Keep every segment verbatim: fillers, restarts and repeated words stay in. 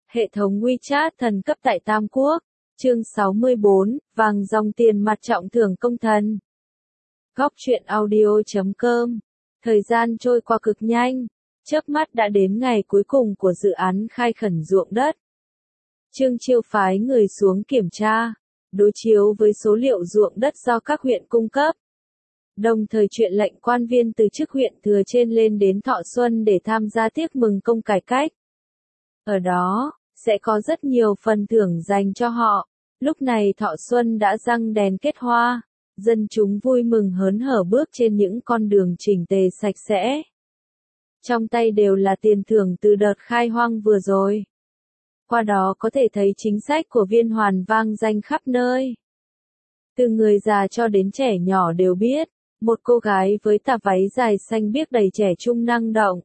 Hệ thống WeChat thần cấp tại Tam Quốc, chương sáu mươi bốn, vàng dòng tiền mặt trọng thưởng công thần. Góc truyện audio chấm com. Thời gian trôi qua cực nhanh, chớp mắt đã đến ngày cuối cùng của dự án khai khẩn ruộng đất. Trương Chiêu phái người xuống kiểm tra, đối chiếu với số liệu ruộng đất do các huyện cung cấp. Đồng thời chuyện lệnh quan viên từ chức huyện thừa trên lên đến Thọ Xuân để tham gia tiệc mừng công cải cách. Ở đó, sẽ có rất nhiều phần thưởng dành cho họ. Lúc này Thọ Xuân đã răng đèn kết hoa, dân chúng vui mừng hớn hở bước trên những con đường chỉnh tề sạch sẽ. Trong tay đều là tiền thưởng từ đợt khai hoang vừa rồi. Qua đó có thể thấy chính sách của Viên Hoàn vang danh khắp nơi. Từ người già cho đến trẻ nhỏ đều biết, một cô gái với tà váy dài xanh biếc đầy trẻ trung năng động.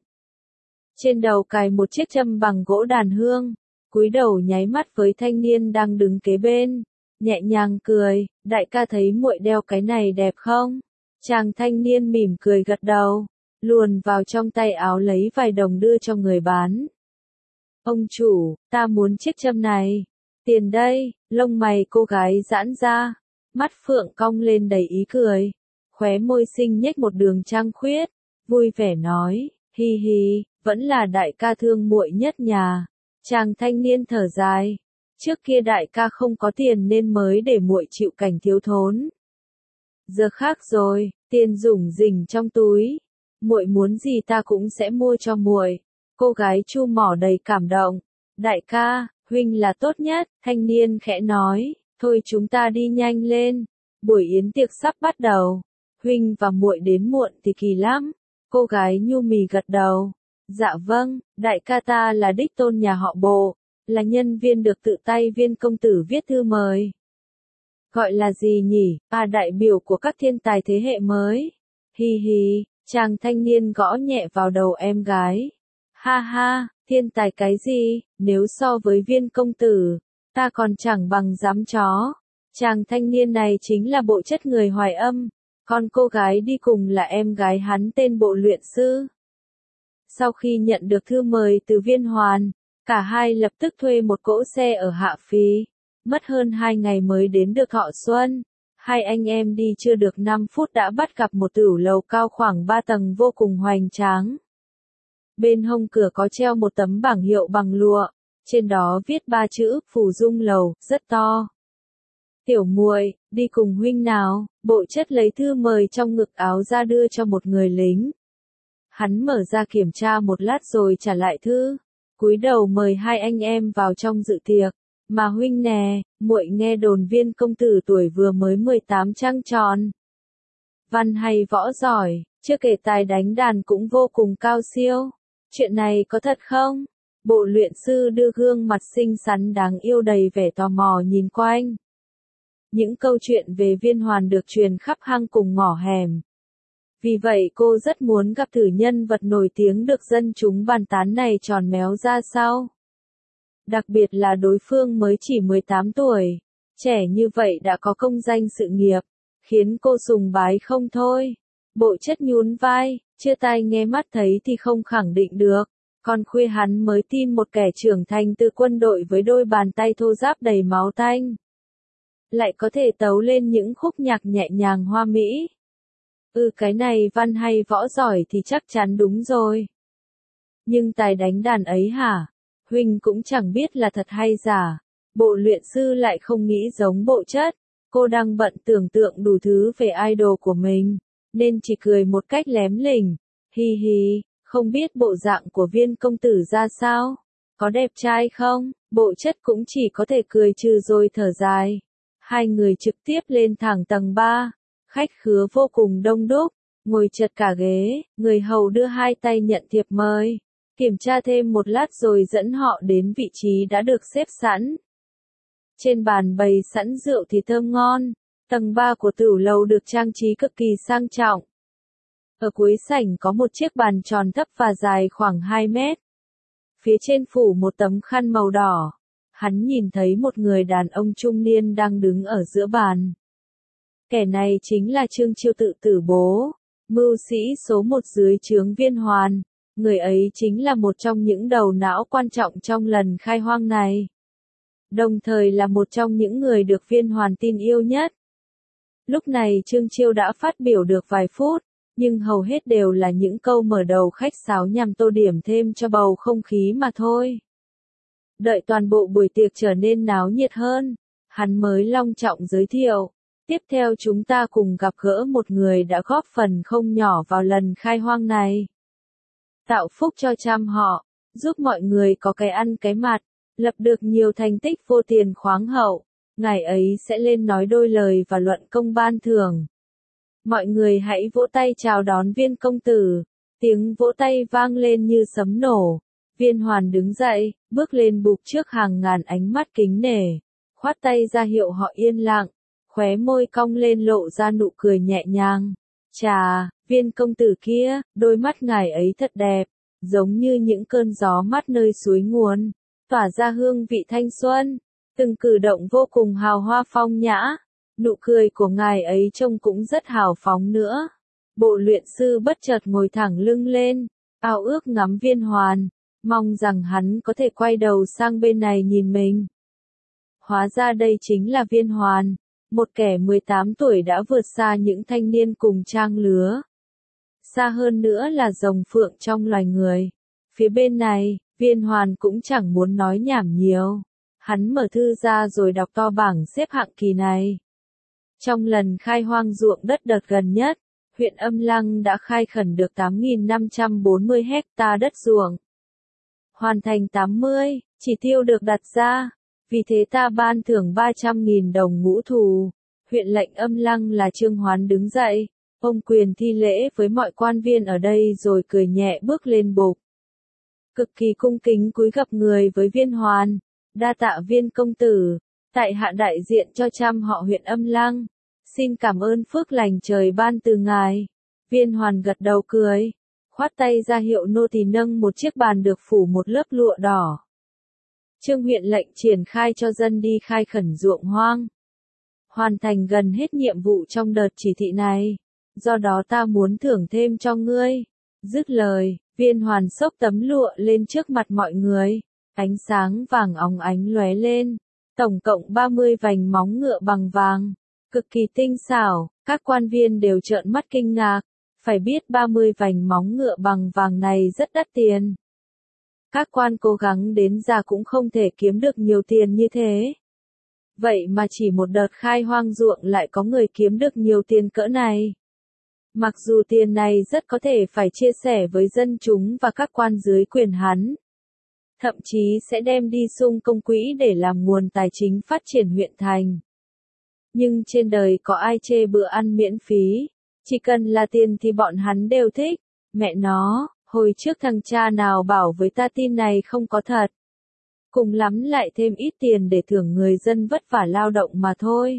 Trên đầu cài một chiếc châm bằng gỗ đàn hương, cúi đầu nháy mắt với thanh niên đang đứng kế bên, nhẹ nhàng cười, đại ca thấy muội đeo cái này đẹp không? Chàng thanh niên mỉm cười gật đầu, luồn vào trong tay áo lấy vài đồng đưa cho người bán. Ông chủ, ta muốn chiếc châm này. Tiền đây, lông mày cô gái giãn ra, mắt phượng cong lên đầy ý cười, khóe môi xinh nhếch một đường trăng khuyết, vui vẻ nói, hi hi, vẫn là đại ca thương muội nhất nhà. Chàng thanh niên thở dài, trước kia đại ca không có tiền nên mới để muội chịu cảnh thiếu thốn. Giờ khác rồi, tiền rủng rỉnh trong túi, muội muốn gì ta cũng sẽ mua cho muội. Cô gái chu mỏ đầy cảm động, đại ca, huynh là tốt nhất, thanh niên khẽ nói, thôi chúng ta đi nhanh lên, buổi yến tiệc sắp bắt đầu, huynh và muội đến muộn thì kỳ lắm. Cô gái nhu mì gật đầu, dạ vâng, đại ca ta là đích tôn nhà họ Bộ, là nhân viên được tự tay Viên công tử viết thư mời. Gọi là gì nhỉ? À, đại biểu của các thiên tài thế hệ mới. Hi hi, chàng thanh niên gõ nhẹ vào đầu em gái. Ha ha, thiên tài cái gì, nếu so với Viên công tử, ta còn chẳng bằng giám chó. Chàng thanh niên này chính là Bộ Chất người Hoài Âm, còn cô gái đi cùng là em gái hắn tên Bộ Luyện Sư. Sau khi nhận được thư mời từ Viên Hoàn, cả hai lập tức thuê một cỗ xe ở Hạ Phí, mất hơn hai ngày mới đến được Thọ Xuân. Hai anh em đi chưa được năm phút đã bắt gặp một tửu lầu cao khoảng ba tầng vô cùng hoành tráng. Bên hông cửa có treo một tấm bảng hiệu bằng lụa, trên đó viết ba chữ Phủ Dung Lầu, rất to. Tiểu muội, đi cùng huynh nào. Bộ Chất lấy thư mời trong ngực áo ra đưa cho một người lính. Hắn mở ra kiểm tra một lát rồi trả lại thư, cúi đầu mời hai anh em vào trong dự tiệc. Mà huynh nè, muội nghe đồn Viên công tử tuổi vừa mới mười tám trăng tròn. Văn hay võ giỏi, chưa kể tài đánh đàn cũng vô cùng cao siêu. Chuyện này có thật không? Bộ Luyện Sư đưa gương mặt xinh xắn đáng yêu đầy vẻ tò mò nhìn quanh. Những câu chuyện về Viên Hoàn được truyền khắp hang cùng ngõ hẻm. Vì vậy cô rất muốn gặp thử nhân vật nổi tiếng được dân chúng bàn tán này tròn méo ra sao. Đặc biệt là đối phương mới chỉ mười tám tuổi, trẻ như vậy đã có công danh sự nghiệp, khiến cô sùng bái không thôi. Bộ Chất nhún vai, chưa tai nghe mắt thấy thì không khẳng định được, còn khuya hắn mới tin một kẻ trưởng thành từ quân đội với đôi bàn tay thô ráp đầy máu tanh lại có thể tấu lên những khúc nhạc nhẹ nhàng hoa mỹ. Ừ, cái này văn hay võ giỏi thì chắc chắn đúng rồi. Nhưng tài đánh đàn ấy hả? Huynh cũng chẳng biết là thật hay giả. Bộ Luyện Sư lại không nghĩ giống Bộ Chất. Cô đang bận tưởng tượng đủ thứ về idol của mình, nên chỉ cười một cách lém lỉnh. Hi hi, không biết bộ dạng của Viên công tử ra sao? Có đẹp trai không? Bộ Chất cũng chỉ có thể cười trừ rồi thở dài. Hai người trực tiếp lên thẳng tầng ba. Khách khứa vô cùng đông đúc, ngồi chật cả ghế, người hầu đưa hai tay nhận thiệp mời, kiểm tra thêm một lát rồi dẫn họ đến vị trí đã được xếp sẵn. Trên bàn bày sẵn rượu thì thơm ngon, tầng ba của tửu lầu được trang trí cực kỳ sang trọng. Ở cuối sảnh có một chiếc bàn tròn thấp và dài khoảng hai mét. Phía trên phủ một tấm khăn màu đỏ, hắn nhìn thấy một người đàn ông trung niên đang đứng ở giữa bàn. Kẻ này chính là Trương Chiêu tự tử bố, mưu sĩ số một dưới trướng Viên Hoàn. Người ấy chính là một trong những đầu não quan trọng trong lần khai hoang này. Đồng thời là một trong những người được Viên Hoàn tin yêu nhất. Lúc này Trương Chiêu đã phát biểu được vài phút, nhưng hầu hết đều là những câu mở đầu khách sáo nhằm tô điểm thêm cho bầu không khí mà thôi. Đợi toàn bộ buổi tiệc trở nên náo nhiệt hơn, hắn mới long trọng giới thiệu. Tiếp theo chúng ta cùng gặp gỡ một người đã góp phần không nhỏ vào lần khai hoang này. Tạo phúc cho trăm họ, giúp mọi người có cái ăn cái mặc, lập được nhiều thành tích vô tiền khoáng hậu. Ngài ấy sẽ lên nói đôi lời và luận công ban thưởng. Mọi người hãy vỗ tay chào đón Viên công tử. Tiếng vỗ tay vang lên như sấm nổ. Viên Hoàn đứng dậy, bước lên bục trước hàng ngàn ánh mắt kính nể, khoát tay ra hiệu họ yên lặng, khóe môi cong lên lộ ra nụ cười nhẹ nhàng. Chà, Viên công tử kia, đôi mắt ngài ấy thật đẹp, giống như những cơn gió mát nơi suối nguồn, tỏa ra hương vị thanh xuân. Từng cử động vô cùng hào hoa phong nhã, nụ cười của ngài ấy trông cũng rất hào phóng nữa. Bộ luyện sư bất chợt ngồi thẳng lưng lên, ao ước ngắm Viên Hoàn, mong rằng hắn có thể quay đầu sang bên này nhìn mình. Hóa ra đây chính là Viên Hoàn, một kẻ mười tám tuổi đã vượt xa những thanh niên cùng trang lứa. Xa hơn nữa là rồng phượng trong loài người. Phía bên này, Viên Hoàn cũng chẳng muốn nói nhảm nhiều. Hắn mở thư ra rồi đọc to bảng xếp hạng kỳ này. Trong lần khai hoang ruộng đất đợt gần nhất, huyện Âm Lăng đã khai khẩn được tám nghìn năm trăm bốn mươi hecta đất ruộng. Hoàn thành tám mươi, chỉ tiêu được đặt ra. Vì thế ta ban thưởng ba trăm nghìn đồng ngũ thù. Huyện lệnh Âm Lăng là Trương Hoán đứng dậy, ông quyền thi lễ với mọi quan viên ở đây rồi cười nhẹ bước lên bục. Cực kỳ cung kính cúi gập người với Viên Hoàn. Đa tạ Viên công tử, tại hạ đại diện cho trăm họ huyện Âm Lăng, xin cảm ơn phước lành trời ban từ ngài. Viên Hoàn gật đầu cười, khoát tay ra hiệu nô tỳ nâng một chiếc bàn được phủ một lớp lụa đỏ. Trương huyện lệnh triển khai cho dân đi khai khẩn ruộng hoang. Hoàn thành gần hết nhiệm vụ trong đợt chỉ thị này, do đó ta muốn thưởng thêm cho ngươi. Dứt lời, Viên Hoàn xốc tấm lụa lên trước mặt mọi người. Ánh sáng vàng óng ánh lóe lên, tổng cộng ba mươi vành móng ngựa bằng vàng, cực kỳ tinh xảo, các quan viên đều trợn mắt kinh ngạc, phải biết ba mươi vành móng ngựa bằng vàng này rất đắt tiền. Các quan cố gắng đến già cũng không thể kiếm được nhiều tiền như thế. Vậy mà chỉ một đợt khai hoang ruộng lại có người kiếm được nhiều tiền cỡ này. Mặc dù tiền này rất có thể phải chia sẻ với dân chúng và các quan dưới quyền hắn. Thậm chí sẽ đem đi sung công quỹ để làm nguồn tài chính phát triển huyện thành. Nhưng trên đời có ai chê bữa ăn miễn phí, chỉ cần là tiền thì bọn hắn đều thích. Mẹ nó, hồi trước thằng cha nào bảo với ta tin này không có thật. Cùng lắm lại thêm ít tiền để thưởng người dân vất vả lao động mà thôi.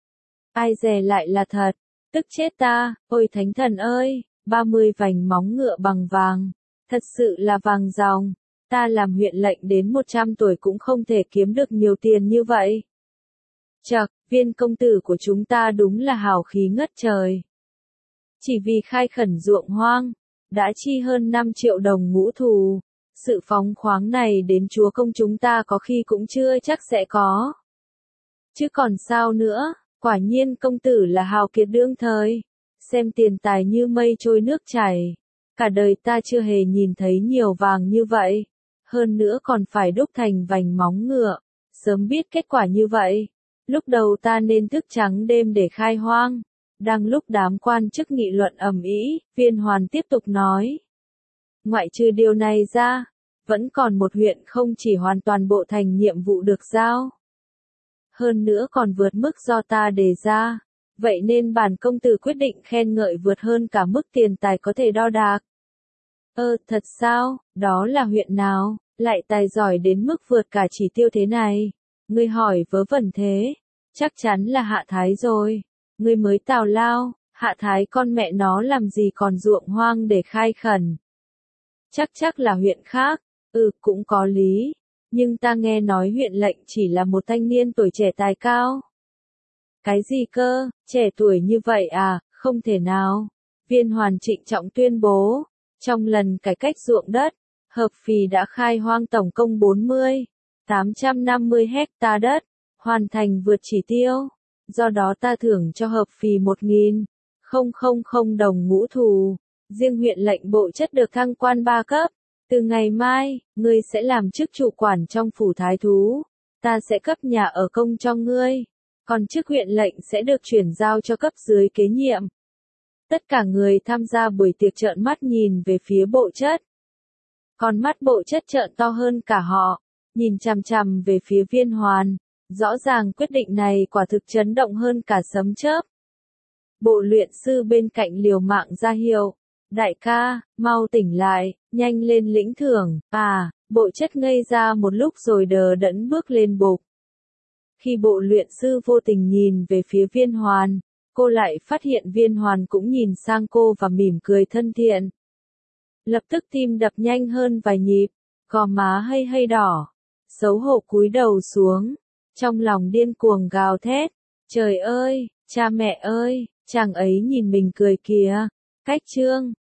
Ai dè lại là thật, tức chết ta, ôi thánh thần ơi, ba mươi vành móng ngựa bằng vàng, thật sự là vàng ròng. Ta làm huyện lệnh đến một trăm tuổi cũng không thể kiếm được nhiều tiền như vậy. Chậc, Viên công tử của chúng ta đúng là hào khí ngất trời. Chỉ vì khai khẩn ruộng hoang, đã chi hơn năm triệu đồng ngũ thù. Sự phóng khoáng này đến chúa công chúng ta có khi cũng chưa chắc sẽ có. Chứ còn sao nữa, quả nhiên công tử là hào kiệt đương thời. Xem tiền tài như mây trôi nước chảy. Cả đời ta chưa hề nhìn thấy nhiều vàng như vậy. Hơn nữa còn phải đúc thành vành móng ngựa. Sớm biết kết quả như vậy. Lúc đầu ta nên thức trắng đêm để khai hoang. Đang lúc đám quan chức nghị luận ầm ĩ, Viên Hoàn tiếp tục nói. Ngoại trừ điều này ra, vẫn còn một huyện không chỉ hoàn toàn bộ thành nhiệm vụ được giao. Hơn nữa còn vượt mức do ta đề ra. Vậy nên bản công tử quyết định khen ngợi vượt hơn cả mức tiền tài có thể đo đạc. Ơ, thật sao, đó là huyện nào, lại tài giỏi đến mức vượt cả chỉ tiêu thế này? Ngươi hỏi vớ vẩn thế, chắc chắn là Hạ Thái rồi. Ngươi mới tào lao, Hạ Thái con mẹ nó làm gì còn ruộng hoang để khai khẩn. Chắc chắc là huyện khác, ừ cũng có lý, nhưng ta nghe nói huyện lệnh chỉ là một thanh niên tuổi trẻ tài cao. Cái gì cơ, trẻ tuổi như vậy à, không thể nào. Viên Hoàn trịnh trọng tuyên bố, Trong lần cải cách ruộng đất, Hợp Phì đã khai hoang tổng cộng bốn mươi nghìn tám trăm năm mươi hecta đất, hoàn thành vượt chỉ tiêu. Do đó ta thưởng cho Hợp Phì một nghìn không trăm đồng ngũ thù. Riêng huyện lệnh bộ chất được thăng quan ba cấp. Từ ngày mai, ngươi sẽ làm chức chủ quản trong phủ thái thú. Ta sẽ cấp nhà ở công cho ngươi. Còn chức huyện lệnh sẽ được chuyển giao cho cấp dưới kế nhiệm. Tất cả người tham gia buổi tiệc trợn mắt nhìn về phía bộ chất. Con mắt bộ chất trợn to hơn cả họ, nhìn chằm chằm về phía Viên Hoàn. Rõ ràng quyết định này quả thực chấn động hơn cả sấm chớp. Bộ luyện sư bên cạnh liều mạng ra hiệu. Đại ca, mau tỉnh lại, nhanh lên lĩnh thưởng. À, bộ chất ngây ra một lúc rồi đờ đẫn bước lên bục. Khi bộ luyện sư vô tình nhìn về phía Viên Hoàn, cô lại phát hiện Viên Hoàn cũng nhìn sang cô và mỉm cười thân thiện. Lập tức tim đập nhanh hơn vài nhịp, gò má hơi hơi đỏ, xấu hổ cúi đầu xuống, trong lòng điên cuồng gào thét. Trời ơi, cha mẹ ơi, chàng ấy nhìn mình cười kìa. Cách chương